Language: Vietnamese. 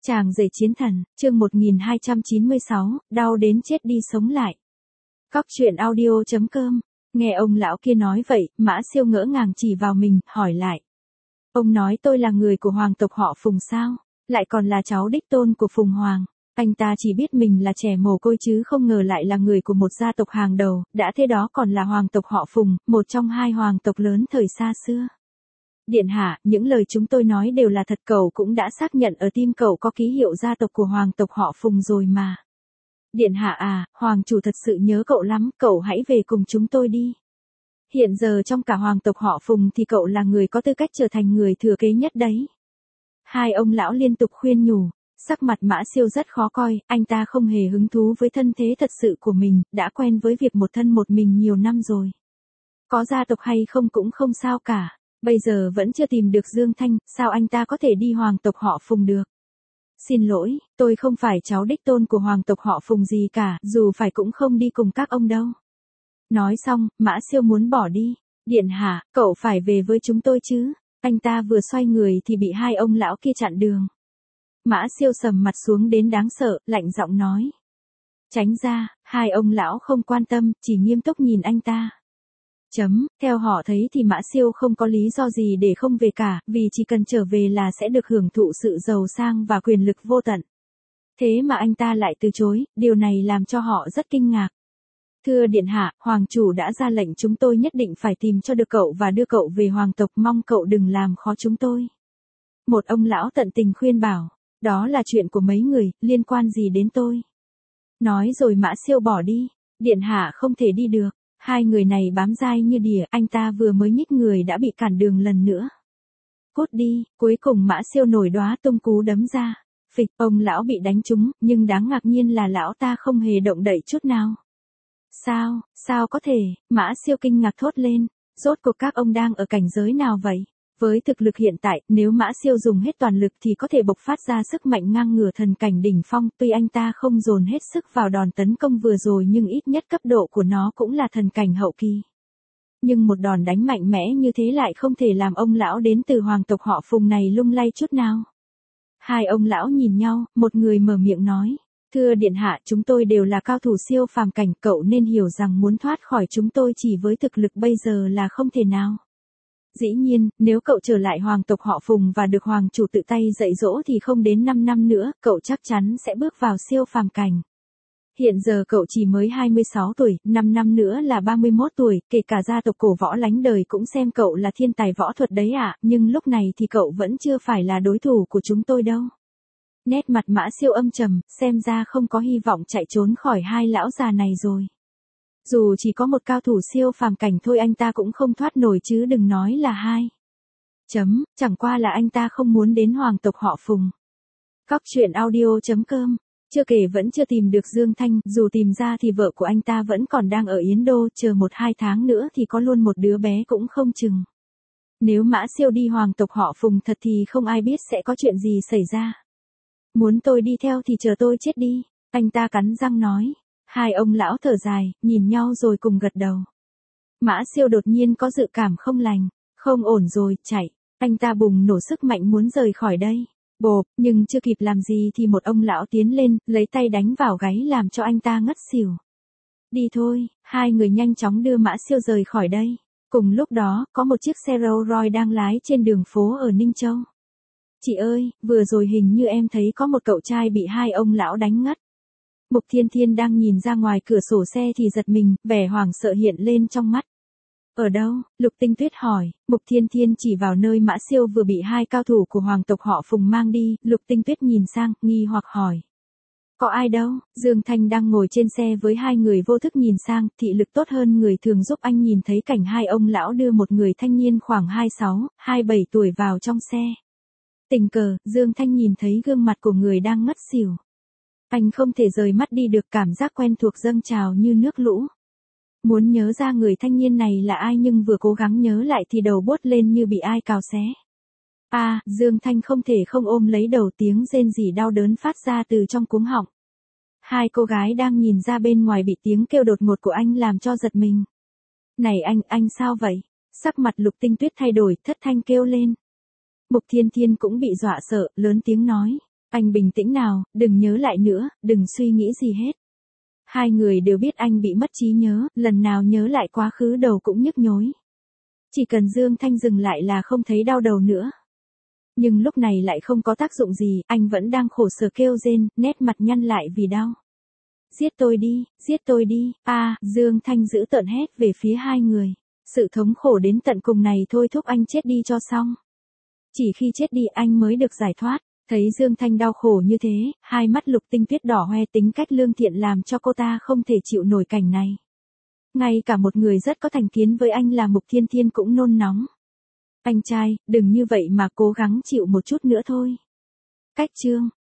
Chàng rể chiến thần, chương 1296, đau đến chết đi sống lại. Cóc truyện audio.com. Nghe ông lão kia nói vậy, Mã Siêu ngỡ ngàng chỉ vào mình, hỏi lại. Ông nói tôi là người của hoàng tộc họ Phùng sao? Lại còn là cháu đích tôn của Phùng Hoàng. Anh ta chỉ biết mình là trẻ mồ côi chứ không ngờ lại là người của một gia tộc hàng đầu, đã thế đó còn là hoàng tộc họ Phùng, một trong hai hoàng tộc lớn thời xa xưa. Điện hạ, những lời chúng tôi nói đều là thật, cậu cũng đã xác nhận ở tim cậu có ký hiệu gia tộc của hoàng tộc họ Phùng rồi mà. Điện hạ à, hoàng chủ thật sự nhớ cậu lắm, cậu hãy về cùng chúng tôi đi. Hiện giờ trong cả hoàng tộc họ Phùng thì cậu là người có tư cách trở thành người thừa kế nhất đấy. Hai ông lão liên tục khuyên nhủ, sắc mặt Mã Siêu rất khó coi, anh ta không hề hứng thú với thân thế thật sự của mình, đã quen với việc một thân một mình nhiều năm rồi. Có gia tộc hay không cũng không sao cả. Bây giờ vẫn chưa tìm được Dương Thanh, sao anh ta có thể đi hoàng tộc họ Phùng được? Xin lỗi, tôi không phải cháu đích tôn của hoàng tộc họ Phùng gì cả, dù phải cũng không đi cùng các ông đâu. Nói xong, Mã Siêu muốn bỏ đi. Điện hạ, cậu phải về với chúng tôi chứ? Anh ta vừa xoay người thì bị hai ông lão kia chặn đường. Mã Siêu sầm mặt xuống đến đáng sợ, lạnh giọng nói. Tránh ra, hai ông lão không quan tâm, chỉ nghiêm túc nhìn anh ta. Theo họ thấy thì Mã Siêu không có lý do gì để không về cả, vì chỉ cần trở về là sẽ được hưởng thụ sự giàu sang và quyền lực vô tận. Thế mà anh ta lại từ chối, điều này làm cho họ rất kinh ngạc. Thưa điện hạ, hoàng chủ đã ra lệnh chúng tôi nhất định phải tìm cho được cậu và đưa cậu về hoàng tộc, mong cậu đừng làm khó chúng tôi. Một ông lão tận tình khuyên bảo, đó là chuyện của mấy người, liên quan gì đến tôi. Nói rồi Mã Siêu bỏ đi, điện hạ không thể đi được. Hai người này bám dai như đỉa, anh ta vừa mới nhích người đã bị cản đường lần nữa. Cút đi, cuối cùng Mã Siêu nổi đóa tung cú đấm ra. Phịch, ông lão bị đánh trúng, nhưng đáng ngạc nhiên là lão ta không hề động đậy chút nào. Sao có thể, Mã Siêu kinh ngạc thốt lên, rốt cuộc các ông đang ở cảnh giới nào vậy? Với thực lực hiện tại, nếu Mã Siêu dùng hết toàn lực thì có thể bộc phát ra sức mạnh ngang ngửa thần cảnh đỉnh phong, tuy anh ta không dồn hết sức vào đòn tấn công vừa rồi nhưng ít nhất cấp độ của nó cũng là thần cảnh hậu kỳ. Nhưng một đòn đánh mạnh mẽ như thế lại không thể làm ông lão đến từ hoàng tộc họ Phùng này lung lay chút nào. Hai ông lão nhìn nhau, một người mở miệng nói, thưa điện hạ, chúng tôi đều là cao thủ siêu phàm cảnh, cậu nên hiểu rằng muốn thoát khỏi chúng tôi chỉ với thực lực bây giờ là không thể nào. Dĩ nhiên, nếu cậu trở lại hoàng tộc họ Phùng và được hoàng chủ tự tay dạy dỗ thì không đến 5 năm nữa, cậu chắc chắn sẽ bước vào siêu phàm cảnh. Hiện giờ cậu chỉ mới 26 tuổi, 5 năm nữa là 31 tuổi, kể cả gia tộc cổ võ lánh đời cũng xem cậu là thiên tài võ thuật đấy ạ, nhưng lúc này thì cậu vẫn chưa phải là đối thủ của chúng tôi đâu. Nét mặt Mã Siêu âm trầm, xem ra không có hy vọng chạy trốn khỏi hai lão già này rồi. Dù chỉ có một cao thủ siêu phàm cảnh thôi anh ta cũng không thoát nổi chứ đừng nói là hai. Chẳng qua là anh ta không muốn đến hoàng tộc họ Phùng. Cóc truyện audio.com. Chưa kể vẫn chưa tìm được Dương Thanh, dù tìm ra thì vợ của anh ta vẫn còn đang ở Yến Đô, chờ 1-2 tháng nữa thì có luôn một đứa bé cũng không chừng. Nếu Mã Siêu đi hoàng tộc họ Phùng thật thì không ai biết sẽ có chuyện gì xảy ra. Muốn tôi đi theo thì chờ tôi chết đi, anh ta cắn răng nói. Hai ông lão thở dài, nhìn nhau rồi cùng gật đầu. Mã Siêu đột nhiên có dự cảm không lành, không ổn rồi, chạy. Anh ta bùng nổ sức mạnh muốn rời khỏi đây. Bộp, nhưng chưa kịp làm gì thì một ông lão tiến lên, lấy tay đánh vào gáy làm cho anh ta ngất xỉu. Đi thôi, hai người nhanh chóng đưa Mã Siêu rời khỏi đây. Cùng lúc đó, có một chiếc xe Rolls Royce đang lái trên đường phố ở Ninh Châu. Chị ơi, vừa rồi hình như em thấy có một cậu trai bị hai ông lão đánh ngất. Mục Thiên Thiên đang nhìn ra ngoài cửa sổ xe thì giật mình, vẻ hoảng sợ hiện lên trong mắt. Ở đâu? Lục Tinh Tuyết hỏi. Mục Thiên Thiên chỉ vào nơi Mã Siêu vừa bị hai cao thủ của hoàng tộc họ Phùng mang đi. Lục Tinh Tuyết nhìn sang, nghi hoặc hỏi. Có ai đâu? Dương Thanh đang ngồi trên xe với hai người vô thức nhìn sang, thị lực tốt hơn người thường giúp anh nhìn thấy cảnh hai ông lão đưa một người thanh niên khoảng 26, 27 tuổi vào trong xe. Tình cờ, Dương Thanh nhìn thấy gương mặt của người đang ngất xỉu. Anh không thể rời mắt đi được, cảm giác quen thuộc dâng trào như nước lũ. Muốn nhớ ra người thanh niên này là ai nhưng vừa cố gắng nhớ lại thì đầu buốt lên như bị ai cào xé. Dương Thanh không thể không ôm lấy đầu, tiếng rên rỉ đau đớn phát ra từ trong cuống họng. Hai cô gái đang nhìn ra bên ngoài bị tiếng kêu đột ngột của anh làm cho giật mình. Này anh sao vậy? Sắc mặt Lục Tinh Tuyết thay đổi, thất thanh kêu lên. Mục Thiên Thiên cũng bị dọa sợ, lớn tiếng nói. Anh bình tĩnh nào, đừng nhớ lại nữa, đừng suy nghĩ gì hết. Hai người đều biết anh bị mất trí nhớ, lần nào nhớ lại quá khứ đầu cũng nhức nhối. Chỉ cần Dương Thanh dừng lại là không thấy đau đầu nữa. Nhưng lúc này lại không có tác dụng gì, anh vẫn đang khổ sở kêu rên, nét mặt nhăn lại vì đau. Giết tôi đi, Dương Thanh dữ tợn hét về phía hai người. Sự thống khổ đến tận cùng này thôi thúc anh chết đi cho xong. Chỉ khi chết đi anh mới được giải thoát. Thấy Dương Thanh đau khổ như thế, hai mắt Lục Tinh Tuyết đỏ hoe, tính cách lương thiện làm cho cô ta không thể chịu nổi cảnh này. Ngay cả một người rất có thành kiến với anh là Mục Thiên Thiên cũng nôn nóng. Anh trai, đừng như vậy mà cố gắng chịu một chút nữa thôi. Cách chương